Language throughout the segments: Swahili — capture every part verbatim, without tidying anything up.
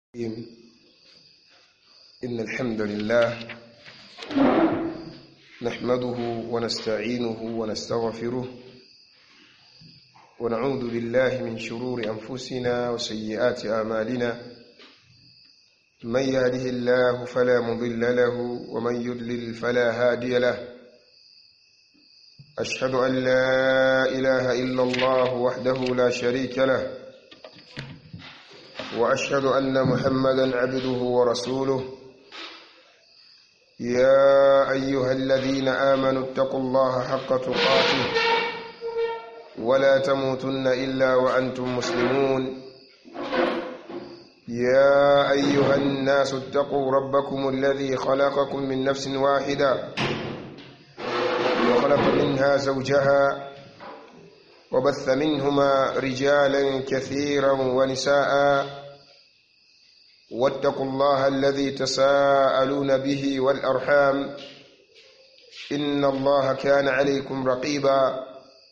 إن الحمد لله نحمده ونستعينه ونستغفره ونعوذ بالله من شرور أنفسنا وسيئات أعمالنا من يهده الله فلا مضل له ومن يضلل فلا هادي له أشهد أن لا إله إلا الله وحده لا شريك له وأشهد أن محمدًا عبده ورسوله يا أيها الذين آمنوا اتقوا الله حق تقاته ولا تموتن إلا وأنتم مسلمون يا أيها الناس اتقوا ربكم الذي خلقكم من نفس واحدة وخلق منها زوجها وبث منهما رجالا كثيرا ونساء واتقوا الله الذي تساءلون به والأرحام إن الله كان عليكم رقيبا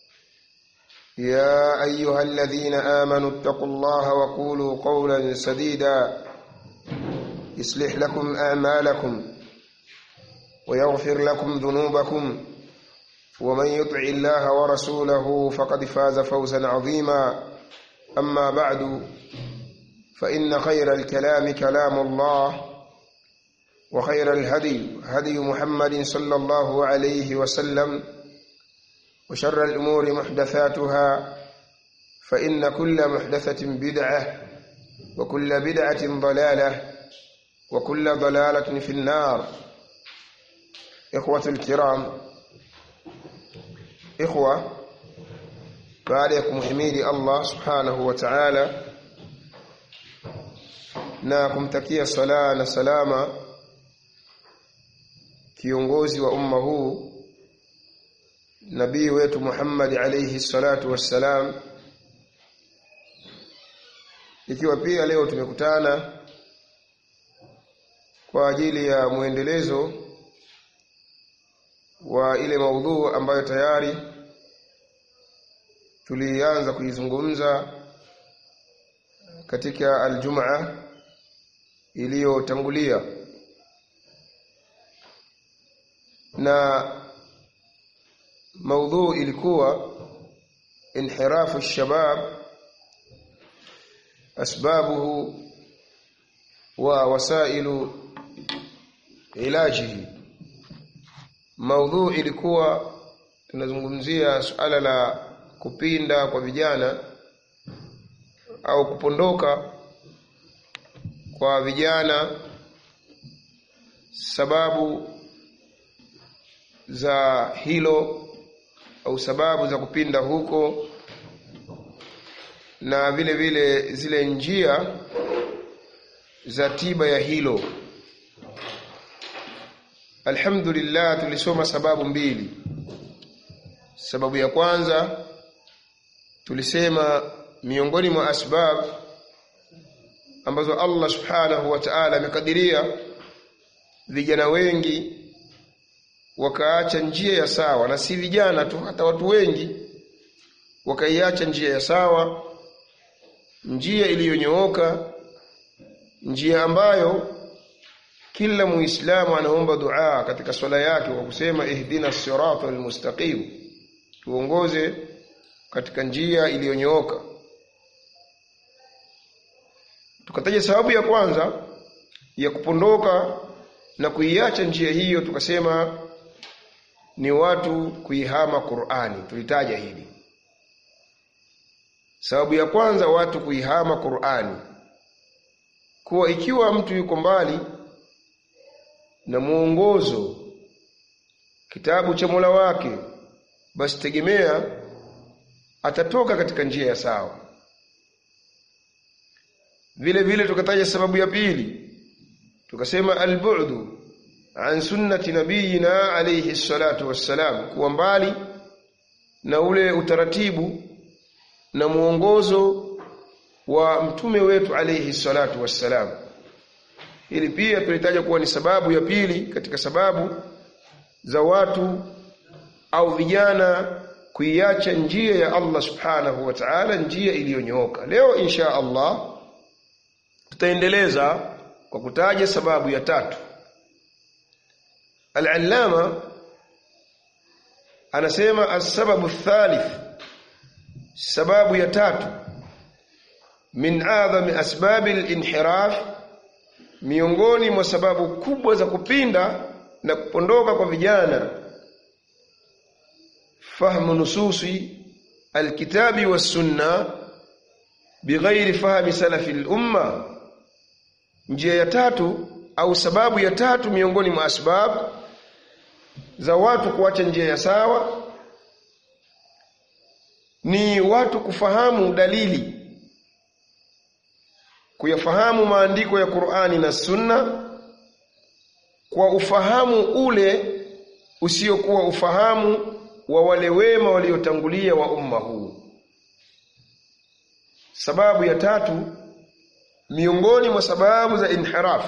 يا أيها الذين آمنوا اتقوا الله وقولوا قولا سديدا يصلح لكم أعمالكم ويغفر لكم ذنوبكم ومن يطع الله ورسوله فقد فاز فوزا عظيما أما بعد فإن خير الكلام كلام الله وخير الهدي هدي محمد صلى الله عليه وسلم وشر الأمور محدثاتها فإن كل محدثة بدعة وكل بدعة ضلالة وكل ضلالة في النار. إخوة الكرام، إخوة بعدكم حميد الله سبحانه وتعالى na kumtakia sala na salama kiongozi wa umma huu nabii wetu Muhammad alayhi salatu wassalam, ikiwa pia leo tumekutana kwa ajili ya muendelezo wa ile maudhu ambayo tayari tulianza kuizungumza katika aljumaa iliyotangulia, na maudhu ilikuwa inhirafu shabab asbabuhu wa wasailu ilajihi. Maudhu ilikuwa tunazungumzia suala la kupinda kwa vijana au kupondoka kwa vijana, sababu za hilo au sababu za kupinda huko, na vile vile zile njia za tiba ya hilo. Alhamdulillah, tulisoma sababu mbili. Sababu ya kwanza tulisema miongoni mwa asbab ambazo Allah subhanahu wa ta'ala amekadiria vijana wengi wakaacha njia ya sawa, na si vijana tu, hata watu wengi wakaiacha njia ya sawa, njia iliyonyooka, njia ambayo kila muislamu anaomba dua katika swala yake kwa kusema ihdina siratal mustaqim, tuongoze katika njia iliyonyooka. Tukataja sababu ya kwanza ya kupondoka na kuiacha njia hiyo, tukasema ni watu kuihama Qur'ani. Tulitaja hili. Sababu ya kwanza, watu kuihama Qur'ani, kuwa ikiwa mtu yuko mbali na muongozo kitabu cha Mola wake, basi tegemea atatoka katika njia ya sawa. Vile vile tukataja sababu ya pili, tukasema albu'du an sunnati nabiyina alayhi salatu wassalam, kuwa mbali na ule utaratibu na muongozo wa mtume wetu alayhi salatu wassalam. Hili pia tulitaja kuwa ni sababu ya pili katika sababu za watu au vijana kuiacha njia ya Allah subhanahu wa ta'ala, njia iliyonyooka. Leo insha Allah tutaendeleza kwa kutaja sababu ya tatu. Al-Allama anasema as-sababu ath-thalith, sababu ya tatu, min a'zami asbabi al-inhiraf, miongoni mwa sababu kubwa za kupinda na kupondoka kwa vijana, fahmu nususi al-kitabi was-sunnah bighairi fahmi salafi al-umma. Njia ya tatu au sababu ya tatu miongoni mwa asbabu za watu kuacha njia ya sawa ni watu kufahamu dalili, kuyafahamu maandiko ya Qur'ani na Sunna kwa ufahamu ule usiokuwa ufahamu wa wale wema waliotangulia wa umma huu. Sababu ya tatu miongoni mwa sababu za inhiraf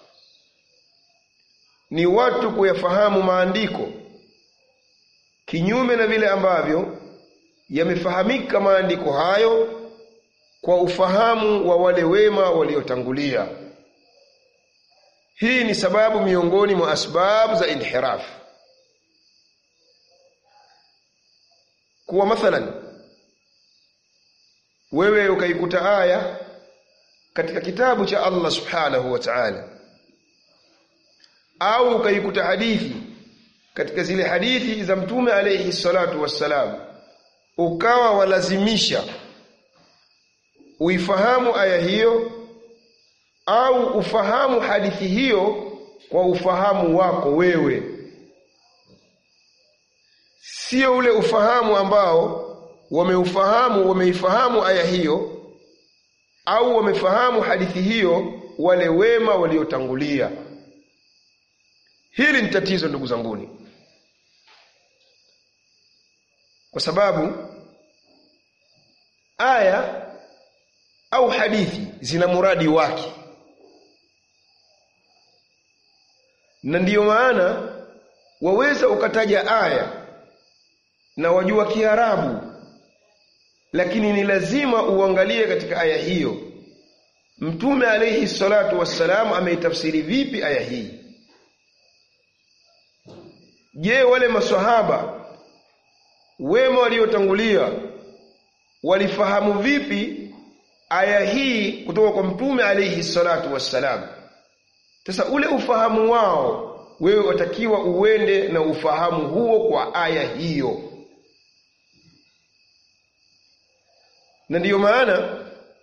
ni watu kuyafahamu maandiko kinyume na vile ambavyo yamefahamika maandiko hayo kwa ufahamu wa wale wema waliotangulia. Hii ni sababu miongoni mwa asbabu za inhiraf. Kwa mathalan, wewe ukaikuta aya katika kitabu cha Allah subhanahu wa ta'ala, au ukaikuta hadithi katika zile hadithi za Mtume alayhi salatu wassalam, ukawa walazimisha uifahamu aya hiyo au ufahamu hadithi hiyo kwa ufahamu wako wewe, sio ule ufahamu ambao wameufahamu wameifahamu aya hiyo au wamefahamu hadithi hiyo wale wema waliotangulia. Hili ni tatizo ndugu zanguni, kwa sababu aya au hadithi zina muradi wake, na ndiyo maana waweza ukataja aya na wajua Kiarabu, lakini ni lazima uangalie katika aya hiyo Mtume alayhi salatu wassalam ameitafsiri vipi aya hii. Je, wale maswahaba wema waliotangulia walifahamu vipi aya hii kutoka kwa Mtume alayhi salatu wassalam? Sasa ule ufahamu wao wewe watakiwa uende na ufahamu huo kwa aya hiyo. Na ndiyo maana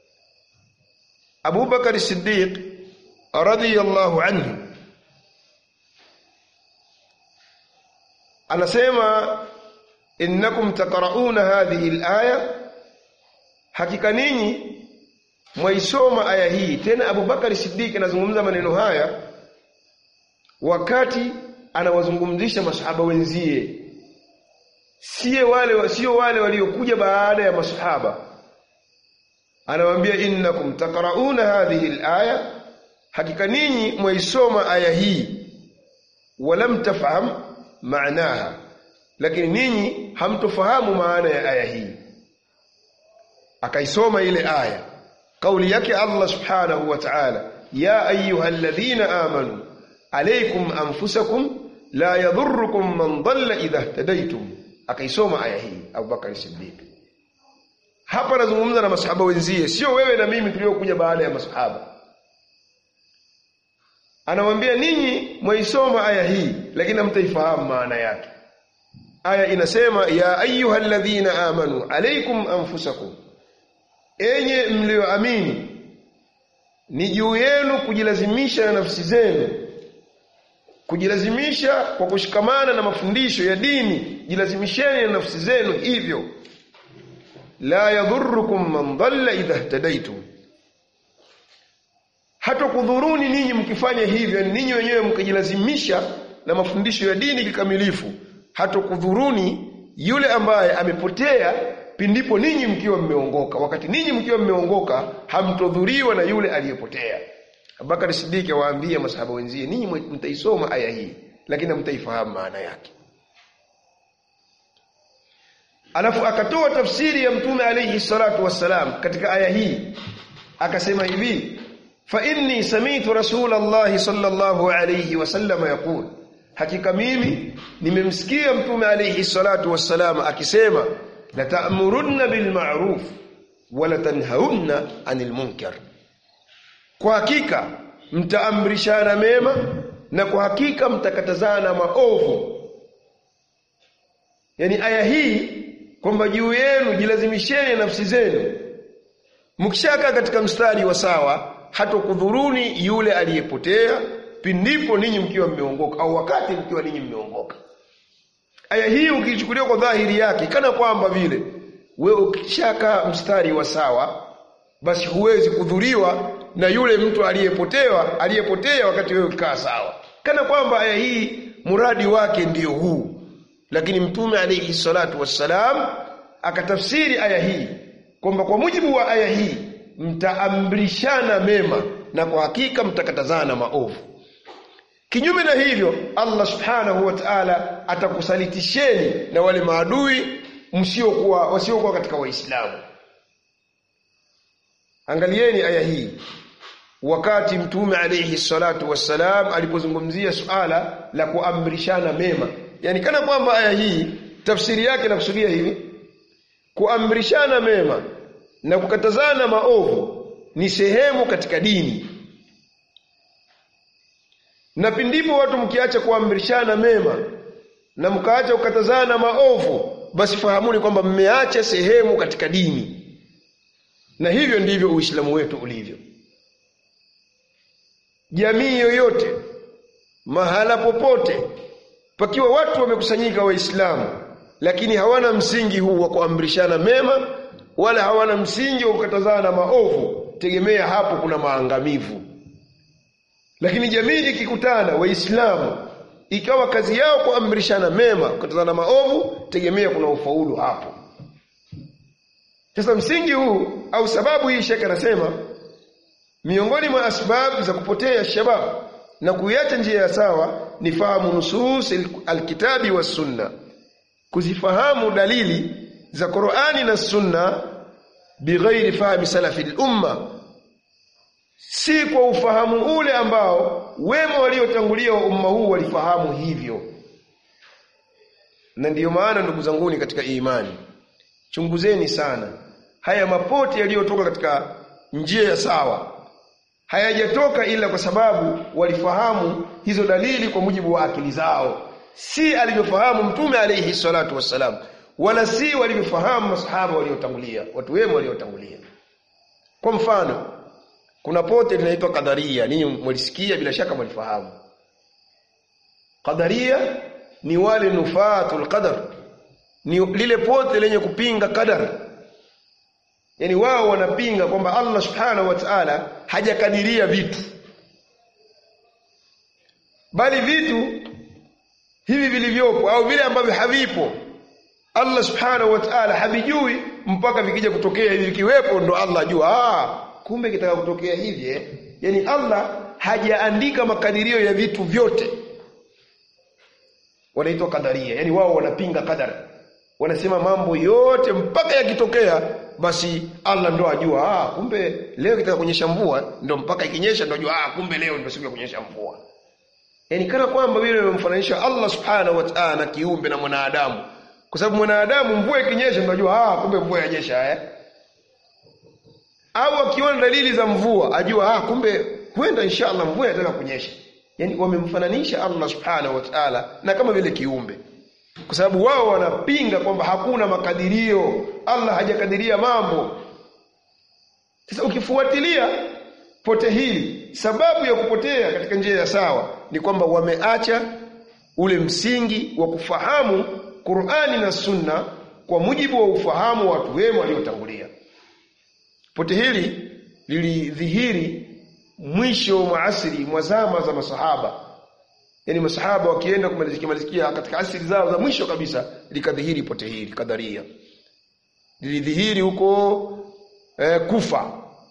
Abu Bakar Siddiq radhiyallahu anhu anasema, innakum taqra'una hadhihi al-aya, hakika ninyi mwaisoma aya hii. Tena Abu Bakar Siddiq anazungumza maneno haya wakati anawazungumzisha masahaba wenzie, sio wale sio wale waliokuja baada ya masahaba. Anawaambia, innakum taqra'una hadhihi al-aya, hakika ninyi mwaisoma aya hii, walam tafham maanaha, lakini ninyi hamtofahamu maana ya aya hii. Akaisoma ile aya, kauli yake Allah subhanahu wa ta'ala, ya ayyuhalladhina amanu alaykum anfusakum la yadhurrukum man dhalla idha ihtadaytum. Akaisoma aya hii Abu Bakar Siddiq. Hapa nazungumza na masahaba wenzie, sio wewe na mimi tuliokuja baada ya masahaba. Anawaambia ninyi mwaisoma aya hii lakini hamtaifahamu maana yake. Aya inasema, ya ayyuhalladhina amanu alaykum anfusakum, enye mlioamini ni juu yenu kujilazimisha na nafsi zenu, kujilazimisha kwa kushikamana na mafundisho ya dini, jilazimisheni na nafsi zenu hivyo. La yadhurrukum man dhalla idha ihtadaytum, hata kudhuruni ninyi mkifanya hivyo, ninyi wenyewe mkijilazimisha na mafundisho ya dini kikamilifu, hata kudhuruni yule ambaye amepotea pindipo ninyi mkiwa mmeongoka. Wakati ninyi mkiwa mmeongoka hamtodhuriwa na yule aliyepotea. Abubakar Siddiq awaambia masahaba wenzie, ninyi mtaisoma aya hii lakini mtaifahamu maana yake. Alafu akatoa tafsiri ya Mtume alayhi salatu wassalam katika aya hii, akasema hivi, fa inni sami'tu Rasulullah sallallahu alayhi wasallam yaqul, hakika mimi nimemsikia mtume alayhi salatu wassalam akisema, la ta'murunna bil ma'ruf wa la tanhaunna 'anil munkar, kwa hakika mtaamrishana mema na kwa hakika mtakatazana maovu. Yani aya hii kwamba juu yenu jilazimisheni nafsi zenu, mkishaka katika mstari wa sawa, hata kudhuruni yule aliyepotea pindipo ninyi mkiwa mmeongoka, au wakati mkiwa ninyi mmeongoka. Aya hii ukichukulia kwa dhahiri yake kana kwamba vile wewe ukishaka mstari wa sawa basi huwezi kudhuriwa na yule mtu aliyepotea aliyepotea wakati wewe ukikaa sawa, kana kwamba aya hii muradi wake ndiyo huu. Lakini mtume alayhi salatu wassalam akatafsiri aya hii kwamba kwa mujibu wa aya hii mtaamrishana mema na kwa hakika mtakatazana maovu. Kinyume na hivyo Allah subhanahu wa ta'ala atakusalitisheni na wale maadui msiokuwa wasiokuwa katika Waislamu. Angalieni aya hii wakati mtume alayhi salatu wassalam alipozungumzia suala la kuamrishana mema, yani kana kwamba aya hii tafsiri yake inakusudia hivi: kuamrishana mema na kukatazana maovu ni sehemu katika dini, na pindipo watu mkiacha kuamrishana mema na mkaacha kukatazana maovu, basi fahamuni kwamba mmeacha sehemu katika dini. Na hivyo ndivyo Uislamu wetu ulivyo. Jamii yoyote, mahala popote, pakiwa watu wamekusanyika Waislamu lakini hawana msingi huu wa kuamrishana mema wala hawana msingi wa kukatazana maovu, tegemea hapo kuna maangamivu. Lakini jamii ikikutana Waislamu ikawa kazi yao kuamrishana mema, kukatazana maovu, tegemea kuna ufaulu hapo. Sasa msingi huu au sababu hii, Sheikh anasema miongoni mwa asbabu za kupotea shabab na kuiacha njia ya sawa ni fahamu nusus alkitabi wa sunna, kuzifahamu dalili za Qur'ani na Sunna bighairi fahmi salafi al-umma, si kwa ufahamu ule ambao wema waliotangulia wa umma huu walifahamu hivyo. Na ndiyo maana ndugu zanguni katika imani, chunguzeni sana haya mapote yaliyotoka katika njia ya sawa, hayajatoka ila kwa sababu walifahamu hizo dalili kwa mujibu wa akili zao, si alivyofahamu mtume alayhi salatu wassalam, wala si walivyofahamu masahaba waliotangulia, watu wema waliotangulia. Kwa mfano, kuna pote linaitwa Qadaria, ninyi mlisikia bila shaka mlifahamu. Qadaria ni wale nufatul qadar, ni lile pote lenye kupinga qadar. Yani wao wanapinga kwamba Allah subhanahu wa ta'ala hajakadiria vitu, bali vitu hivi vilivyopo au vile ambavyo havipo Allah subhanahu wa ta'ala havijui mpaka vikija kutokea. Hivi vikiwepo ndo Allah ajua, ah kumbe kitaka kutokea hivi eh. Yani Allah hajaandika makadirio ya vitu vyote. Wanaitwa Qadaria, yani wao wanapinga qadar. Wanasema mambo yote mpaka yakitokea basi Allah ndo ajua, ah kumbe leo kitaka kunyesha mvua, ndo mpaka ikinyesha ndo ajua, ah kumbe leo ndo siku ya kunyesha mvua. Yani kana kwamba vile wamemfananisha Allah subhanahu wa ta'ala na kiumbe na mwanadamu, kwa sababu mwanadamu mvua ikinyesha ndo ajua, ah kumbe mvua yanyesha eh. Au akiona dalili za mvua ajua, ah kumbe huenda inshallah mvua inataka kunyesha. Yani wamemfananisha Allah subhanahu wa ta'ala na kama vile kiumbe, kwa sababu wao wanapinga kwamba hakuna makadirio, Allah hajakadiria mambo. Sasa ukifuatilia pote hili, sababu ya kupotea katika njia ya sawa ni kwamba wameacha ule msingi wa kufahamu Qur'ani na Sunna kwa mujibu wa ufahamu wa watu wema waliotangulia. Pote hili lilidhihiri mwisho mwa asri mwa zama za masahaba. Yani masahaba wakienda kumalizikia malizikia katika asili zao za mwisho kabisa, likadhihiri pote hili Qadaria. Lilidhihiri huko eh, Kufa,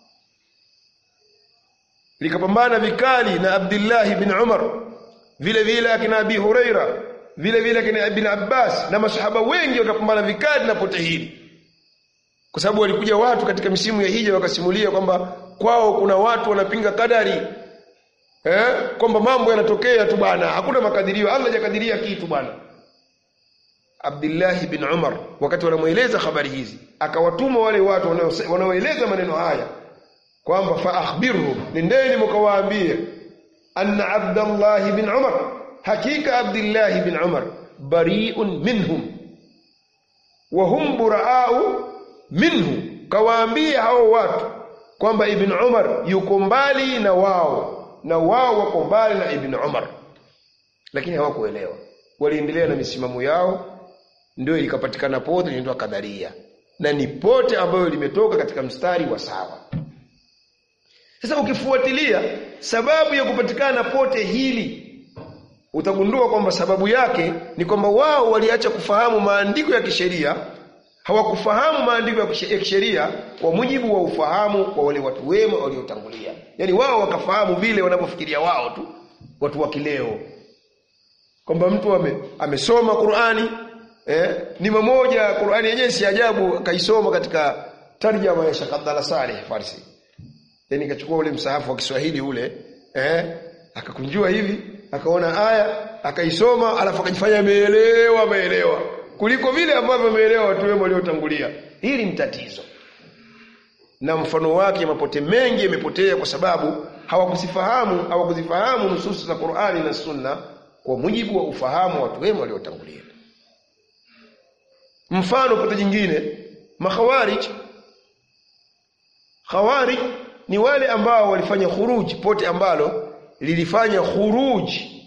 likapambana vikali na Abdullah ibn Umar, vile vile akina Abi Huraira, vile vile akina Ibn Abbas, na masahaba wengi wakapambana vikali na pote hili, kwa sababu walikuja watu katika misimu ya hija wakasimulia kwamba kwao kuna watu wanapinga kadari, eh, kwamba mambo yanatokea tu bwana, hakuna makadirio, Allah hajakadiria kitu bwana. Abdullah ibn Umar wakati wanamueleza habari hizi akawatuma wale watu wanaoeleza maneno haya kwamba fa akhbirhum, nendeni mkawaambie, anna Abdullah ibn Umar, hakika Abdullah ibn Umar bari'un minhum wa hum bura'u minhu, kawaambie hao watu kwamba Ibn Umar yuko mbali na wao na wao wako mbali na Ibn Umar. Lakini hawakuelewa, waliendelea na misimamo yao, ndio ikapatikana pote inaitwa Kadaria, na ni pote ambayo limetoka katika mstari wa sawa. Sasa ukifuatilia sababu ya kupatikana pote hili, utagundua kwamba sababu yake ni kwamba wao waliacha kufahamu maandiko ya kisheria, hawakufahamu maandiko ya kisheria kwa mujibu wa ufahamu wa wale watu wema waliotangulia. Yaani wao wakafahamu vile wanavyofikiria wao tu, watu wa kileo, kwamba mtu ame, amesoma Qur'ani, eh, ni mmoja Qur'ani yenyewe si ajabu kaisoma katika tarjama ya Sheikh Abdallah Saleh Farsi. Yaani kachukua ule msahafu wa Kiswahili ule, eh, akakunjua hivi, akaona aya, akaisoma, alafu akajifanya ameelewa, ameelewa kuliko vile ambavyo ameelewa watu wema waliotangulia. Hili ni tatizo. Na mfano wake mapote mengi yamepotea kwa sababu hawakusifahamu, hawakuzifahamu nususu za Qur'ani na Sunna kwa mujibu wa ufahamu wa watu wema waliotangulia. Mfano pote jingine, makhawarij. Khawarij ni wale ambao walifanya khuruj, pote ambalo lilifanya khuruj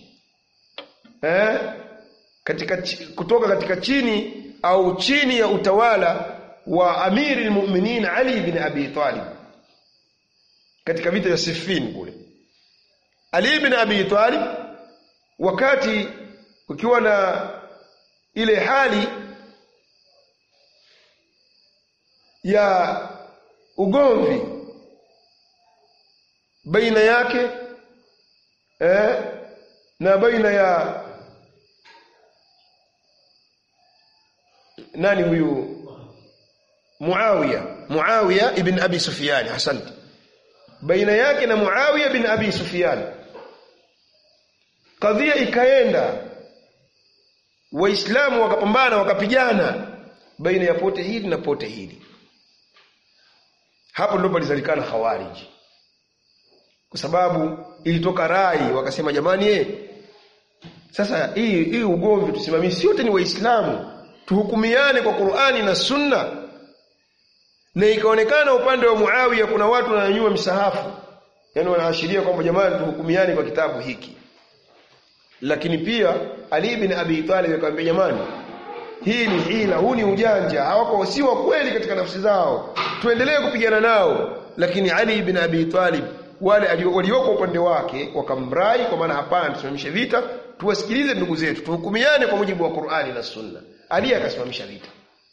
eh katika kutoka katika chini au chini ya utawala wa Amiri al-Mu'minin Ali ibn Abi Talib katika vita ya Siffin kule. Ali ibn Abi Talib wakati kukiwa na ile hali ya ugomvi baina yake eh na baina ya nani huyu Muawiya Muawiya ibn Abi Sufyan, asante, baina yake na Muawiya ibn Abi Sufyan, kadhia ikaenda, waislamu wakapambana, wakapigana baina ya pote hili na pote hili. Hapo ndipo palizalikana Khawarij, kwa sababu ilitoka rai, wakasema jamani, eh sasa hii hii ugomvi tusimamishe, wote ni waislamu, tuhukumiane kwa Qur'ani na Sunna. Na ikaonekana upande wa Muawiya kuna watu wananyanyua misahafu, yani wanaashiria kwamba jamani tuhukumiane kwa kitabu hiki. Lakini pia Ali ibn Abi Talib akamwambia jamani, hii ni hila, huu ni ujanja, hawako si wa kweli katika nafsi zao, tuendelee kupigana nao. Lakini Ali ibn Abi Talib wale walioko upande wake wakamrai, kwa maana hapana, tusimamishe vita, tuwasikilize ndugu zetu, tuhukumiane kwa mujibu wa Qur'ani na Sunna. Ali akasimamisha vita.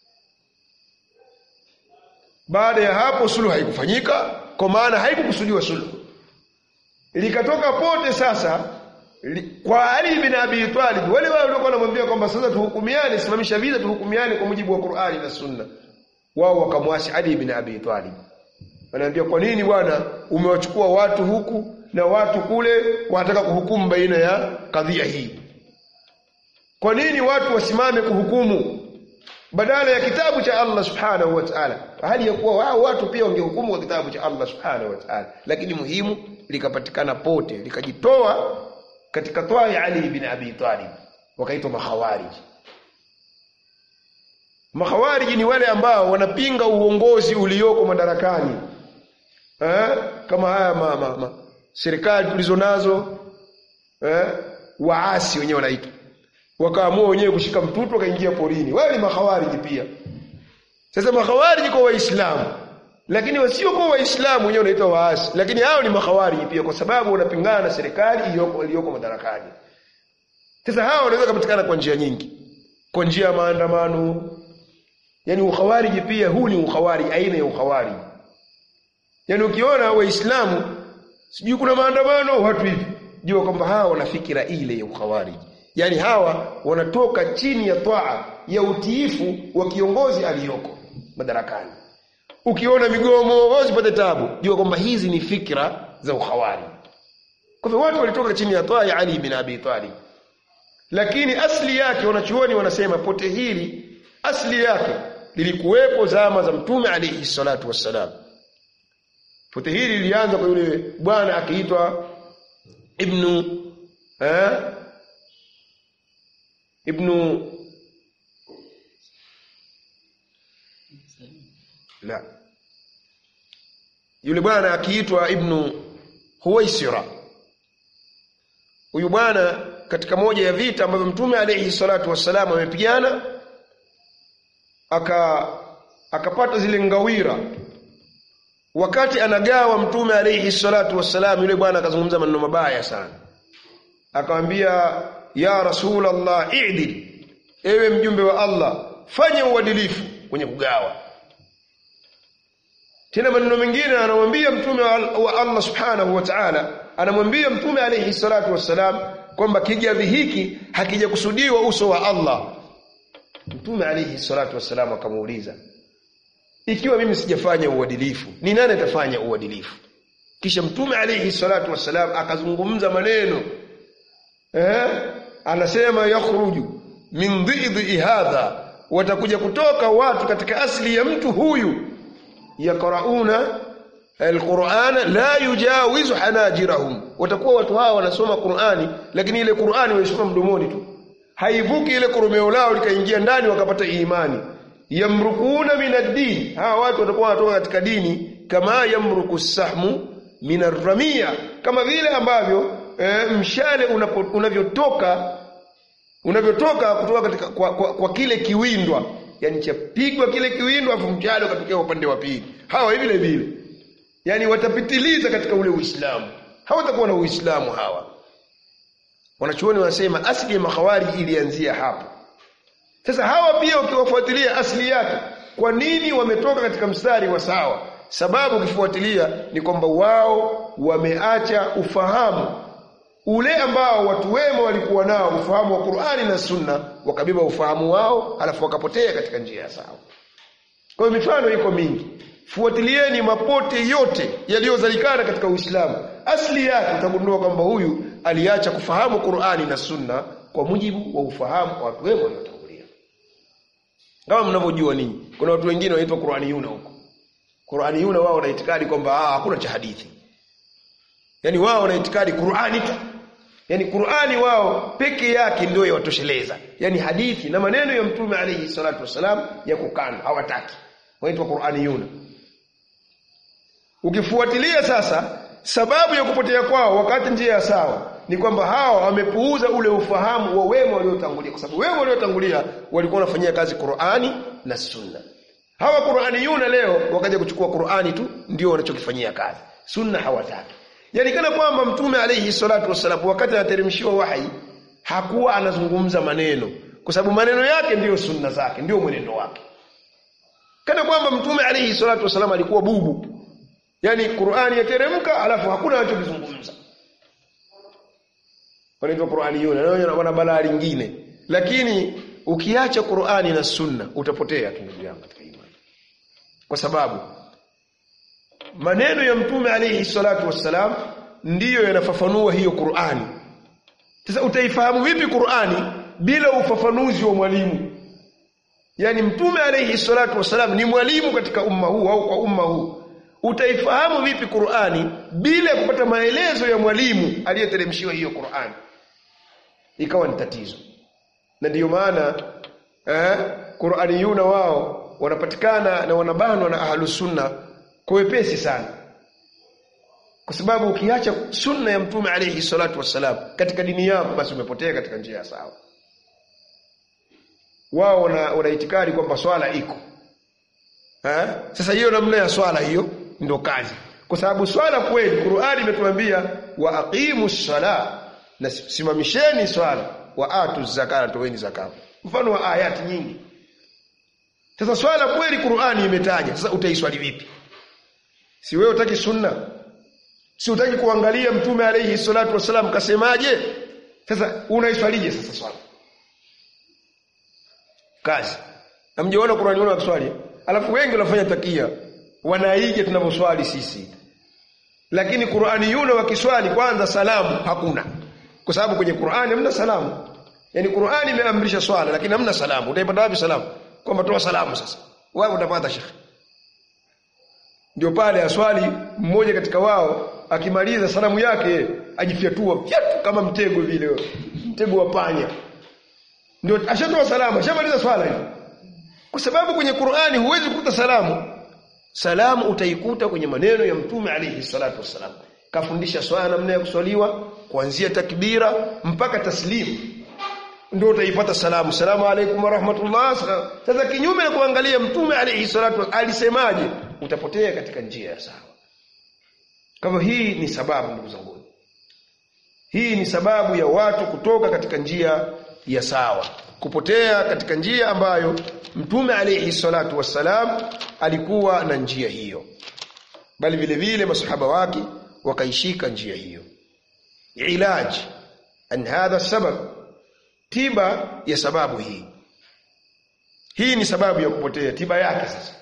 Baada ya hapo suluhu haikufanyika, kwa maana haikukusudiwa suluhu. Likatoka pote sasa li, kwa Ali ibn Abi Talib, wale wao walikuwa wanamwambia kwamba sasa tuhukumiane, simamisha vita, tuhukumiane kwa mujibu wa Qur'ani na Sunna. Wao wakamwasi Ali ibn Abi Talib. Wanaambia, kwa nini bwana umewachukua watu huku na watu kule, wanataka kuhukumu baina ya kadhia hii? Kwa nini watu wasimame kuhukumu badala ya kitabu cha Allah subhanahu wa ta'ala, hali ya kuwa wao watu pia wangehukumu kwa kitabu cha Allah subhanahu wa ta'ala? Lakini muhimu likapatikana pote, likajitoa katika toa ya Ali ibn Abi Talib, wakaitwa makhawarij. Makhawarij ni wale ambao wanapinga uongozi ulioko madarakani, eh kama haya ma, ma, ma. serikali tulizonazo, eh waasi wenyewe wanaitwa, wakaamua wenyewe kushika mtutu wakaingia porini, wale ni makhawarij pia. Sasa makhawarij kwa waislamu, lakini wasio kwa waislamu wenyewe wanaitwa waasi, lakini hao ni makhawarij pia kwa sababu wanapingana na serikali iliyoko iliyoko madarakani. Sasa hao wanaweza kupatikana kwa njia nyingi, kwa njia ya maandamano. Yaani ukhawarij pia, huu ni ukhawarij, aina ya ukhawarij. Yaani ukiona waislamu sijui kuna maandamano watu hivi, jua kwamba hawa wana fikira ile ya ukhawarij. Yaani hawa wanatoka chini ya toa ya utiifu wa kiongozi aliyoko madarakani. ukiona migomo usipate tabu, jua kwamba hizi ni fikra za ukhawari. Kwa hivyo watu walitoka chini ya taa ya Ali bin Abi Talib, lakini asli yake wanachuoni wanasema pote hili asli yake lilikuwepo zama za Mtume alayhi salatu wassalam. Pote hili lilianza kwa yule bwana akiitwa Ibn eh Ibn la yule bwana akiitwa Ibn Huwaisira. Huyu bwana katika moja ya vita ambavyo Mtume alayhi salatu wassalam amepigana, aka akapata zile ngawira. Wakati anagawa Mtume alayhi salatu wassalam, yule bwana akazungumza maneno mabaya sana. Akamwambia, ya Rasulullah, i'dil, ewe mjumbe wa Allah, fanya uadilifu kwenye kugawa. Tena maneno mengine anamwambia Mtume wa Allah subhanahu wa ta'ala, anamwambia Mtume alayhi salatu wassalam kwamba kigavi hiki hakijakusudiwa uso wa Allah. Mtume alayhi salatu wassalam akamuuliza, ikiwa mimi sijafanya uadilifu, ni nani atafanya uadilifu? Kisha Mtume alayhi salatu wassalam akazungumza maneno eh anasema, yakhruju min dhidhi hadha, watakuja kutoka watu katika asli ya mtu huyu, yaqrauna alqur'ana la yujawizu hanajirahum, watakuwa watu hawa wanasoma Qur'ani lakini ile Qur'ani waisoma mdomoni tu, haivuki ile koromeo lao likaingia ndani wakapata imani. Yamrukuna min ad-din, hawa watu watakuwa wanatoka katika dini kama yamruku sahmu min ar-ramiya, kama vile ambavyo e, mshale unavyotoka unavyotoka kutoka katika kwa, kwa, kwa kile kiwindwa, yani chapigwa kile kiwindwa afu mshale ukatokea upande wa pili. Hawa vile vile, yani watapitiliza katika ule Uislamu, hawatakuwa na Uislamu hawa. Wanachuoni wanasema asili ya makhawarij ilianzia hapo. Sasa hawa pia ukiwafuatilia asili yake, kwa nini wametoka katika mstari wa sawa? Sababu ukifuatilia ni kwamba wao wameacha ufahamu ule ambao watu wema walikuwa nao, ufahamu wa Qur'ani na Sunna, wakabeba ufahamu wao halafu wakapotea katika njia sawa. Kwa hiyo mifano iko mingi. Fuatilieni mapote yote yaliyozalikana katika Uislamu, asili yake utagundua kwamba huyu aliacha kufahamu Qur'ani na Sunna kwa mujibu wa ufahamu wa watu wema waliotangulia. Kama mnavyojua ninyi, kuna watu wengine wanaitwa Qur'aniyuna huko. Qur'aniyuna wao wana itikadi kwamba ah hakuna cha hadithi. Yaani wao wana itikadi Qur'ani tu. Yaani Qur'ani wao peke yake ndio yawatosheleza. Yaani hadithi na maneno ya Mtume alayhi salatu wasalam ya kukana hawataki. Wanaitwa Qur'aniyuna. Ukifuatilia sasa sababu ya kupotea kwao wakati njia sawa ni kwamba hao wamepuuza ule ufahamu wa wema waliotangulia, kwa sababu wema waliotangulia walikuwa wanafanyia kazi Qur'ani na Sunna. Hawa Qur'aniyuna leo wakaja kuchukua Qur'ani tu ndio wanachokifanyia kazi, Sunna hawataki. Yaani kana kwamba Mtume alayhi salatu wasallam wakati anateremshiwa wahi hakuwa anazungumza maneno, kwa sababu maneno yake ndiyo sunna zake, ndiyo mwenendo wake. Kana kwamba Mtume alayhi salatu wasallam alikuwa bubu. Yaani Qur'ani yateremka alafu hakuna anachokizungumza. Wanaitwa Qur'aniyuna, na wana balaa lingine. Lakini ukiacha Qur'ani na Sunna utapotea tu ndugu yangu katika imani. Kwa sababu maneno ya Mtume alayhi salatu wassalam ndiyo yanafafanua hiyo Qur'ani. Sasa utaifahamu vipi Qur'ani bila ufafanuzi wa mwalimu? Yaani Mtume alayhi salatu wassalam ni mwalimu katika umma huu au kwa umma huu. Utaifahamu vipi Qur'ani bila kupata maelezo ya mwalimu aliyeteremshiwa hiyo Qur'ani? Ikawa ni tatizo. Na ndiyo maana eh Qur'aniyuna wao wanapatikana na wanabanwa na ahlus sunna kwa wepesi sana. Kwa sababu ukiacha sunna ya Mtume alayhi salatu wassalam katika dini yako, basi umepotea katika njia sawa. Wao wana itikadi kwamba swala iko. Eh? Sasa hiyo namna ya swala hiyo ndio kazi. Kwa sababu swala kweli Qur'ani imetuambia wa aqimus sala, na simamisheni swala, wa atu zakata, toweni zakat. Mfano wa ayati nyingi. Sasa swala kweli Qur'ani imetaja. Sasa utaiswali vipi? Si wewe utaki sunna? Si utaki kuangalia Mtume alayhi salatu wasallam kasemaje? Sasa unaiswalije sasa swala? Kazi. Hamjaona Qur'ani una kuswali? Alafu wengi wanafanya takia. wanaiga tunavyoswali sisi. Lakini Qur'ani yuna wakiswali kwanza salamu hakuna. Kwa sababu kwenye Qur'ani hamna salamu. Yaani Qur'ani imeamrisha swala lakini hamna salamu. Utaipata wapi salamu? Kwamba toa salamu sasa. Wewe utapata shekhi. Ndio pale aswali mmoja katika wao akimaliza salamu yake ajifyatua fyatu kama mtego vile. Mtego wa panya. Ndio ashatoa salamu, ashamaliza swala hiyo. Kwa sababu kwenye Qur'ani huwezi kukuta salamu. Salamu utaikuta kwenye maneno ya Mtume alayhi salatu wasalam. Kafundisha swala namna ya kuswaliwa kuanzia takbira mpaka taslim. Ndio utaipata salamu. Salamu alaykum wa rahmatullah. Sasa kinyume na kuangalia Mtume alayhi salatu alisemaje, utapotea katika njia ya sawa. Kama hii ni sababu ndugu zangu. Hii ni sababu ya watu kutoka katika njia ya sawa, kupotea katika njia ambayo Mtume alayhi salatu wassalam alikuwa na njia hiyo, bali vile vile masahaba wake wakaishika njia hiyo. Ilaji an hadha sabab, tiba ya sababu hii. Hii ni sababu ya kupotea, tiba yake sasa.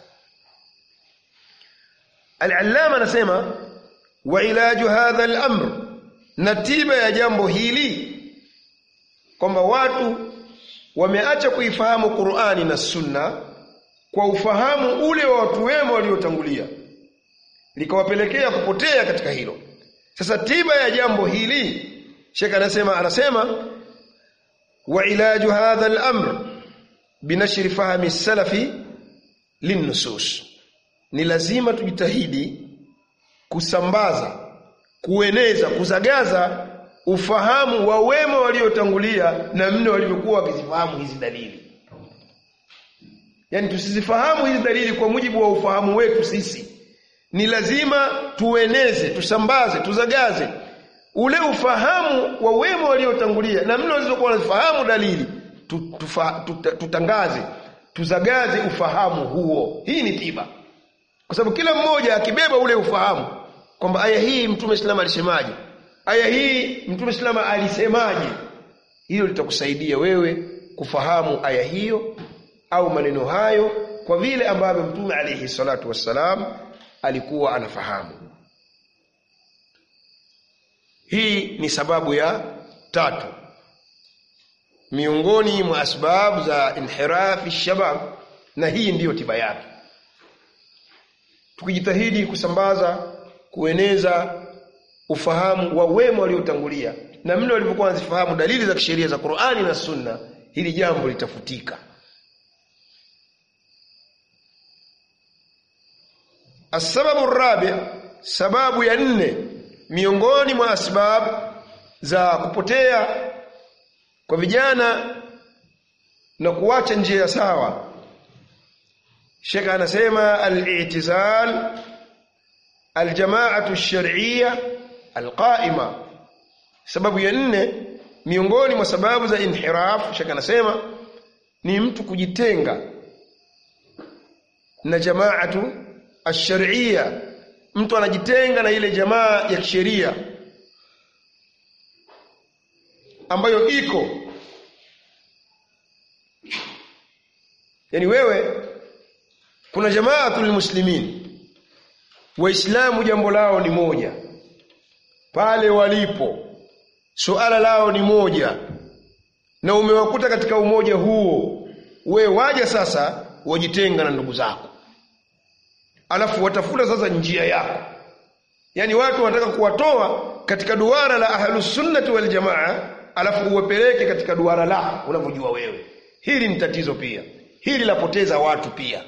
Al-Allama anasema wa ilaju hadha al-amr, na tiba ya jambo hili kwamba watu wameacha kuifahamu Qur'ani na Sunna kwa ufahamu ule wa watu wema waliotangulia, likawapelekea kupotea katika hilo. Sasa tiba ya jambo hili, Sheikh anasema anasema wa ilaju hadha al-amr binashri fahmi as-salafi lin-nusus, ni lazima tujitahidi kusambaza, kueneza, kuzagaza ufahamu wa wema waliotangulia na mno walivyokuwa wakizifahamu hizi dalili. Yaani tusizifahamu hizi dalili kwa mujibu wa ufahamu wetu sisi. Ni lazima tueneze, tusambaze, tuzagaze ule ufahamu wa wema waliotangulia na mno walizokuwa wanazifahamu dalili. Tufa, tuta, tutangaze, tuzagaze ufahamu huo. Hii ni tiba. Kwa sababu kila mmoja akibeba ule ufahamu kwamba aya hii Mtume Islam alisemaje, aya hii Mtume Islam alisemaje, hilo litakusaidia wewe kufahamu aya hiyo au maneno hayo kwa vile ambavyo Mtume alayhi salatu wassalam alikuwa anafahamu. Hii ni sababu ya tatu miongoni mwa asbabu za inhirafi shabab, na hii ndiyo tiba yake. Tukijitahidi kusambaza, kueneza ufahamu wa wema waliotangulia na mno walivyokuwa wanazifahamu dalili za kisheria za Qur'ani na Sunna, hili jambo litafutika. As-sababu ar-rabi', sababu ya nne miongoni mwa asbabu za kupotea kwa vijana na kuacha njia sawa, Sheikh anasema al-i'tizal al-jama'atu ash-shar'iyya al-qa'ima. Sababu ya nne miongoni mwa sababu za inhiraf, Sheikh anasema ni mtu kujitenga na jama'atu ash-shar'iyya. Mtu anajitenga na ile jamaa ya kisheria ambayo iko. Yani wewe, kuna jamaatul muslimin, waislamu jambo lao ni moja, pale walipo suala lao ni moja, na umewakuta katika umoja huo. We waja sasa wajitenga na ndugu zako, alafu watafuta sasa njia yako. Yani watu wanataka kuwatoa katika duara la ahlus sunnati wal jamaa, alafu uwapeleke katika duara la unavyojua wewe. Hili ni tatizo pia, hili lapoteza watu pia,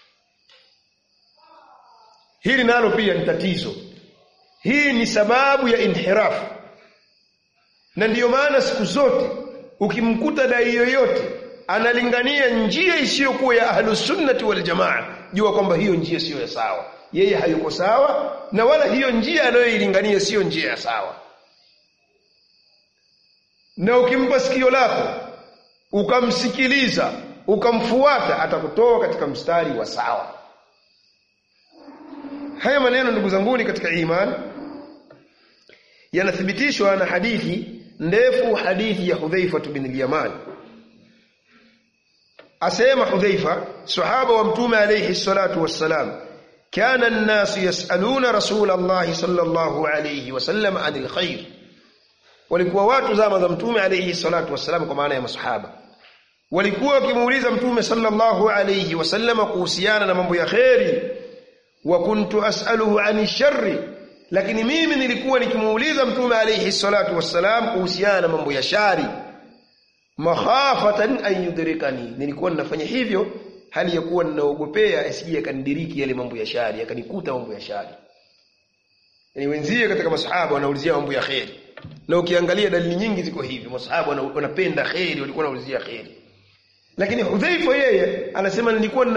hili nalo pia ni tatizo. Hii ni sababu ya inhirafu. Na ndiyo maana siku zote ukimkuta dai yoyote analingania njia isiyokuwa ya ahlus sunnati wal jamaa, jua kwamba hiyo njia sio ya sawa. Yeye hayuko sawa, na wala hiyo njia anayoilingania sio njia ya sawa. Na ukimpa sikio lako, ukamsikiliza, ukamfuata, atakutoa katika mstari wa sawa. Haya maneno ndugu zanguni katika imani yanathibitishwa na hadithi ndefu, hadithi ya Hudhaifa bin al-Yaman. Asema Hudhaifa, sahaba wa Mtume alayhi salatu wassalam, kana an-nas yas'aluna Rasulullah sallallahu alayhi wasallam anil khair, walikuwa watu zama za mtume alayhi salatu wasallam, kwa maana ya masahaba walikuwa wakimuuliza mtume sallallahu alayhi wasallam kuhusiana na mambo ya khairi. Wa kuntu as'aluhu ani sharri, lakini mimi nilikuwa nikimuuliza mtume alayhi salatu wassalam kuhusiana na mambo ya shari. Makhafatan an yudrikani, nilikuwa ninafanya hivyo hali ya kuwa ninaogopea asije akanidiriki yale mambo ya shari, akanikuta mambo ya shari. Yani wenzie katika masahaba wanaulizia mambo ya khairi, na ukiangalia dalili nyingi ziko hivi, masahaba wanapenda khairi, walikuwa wanaulizia khairi. Lakini Hudhaifa yeye anasema nilikuwa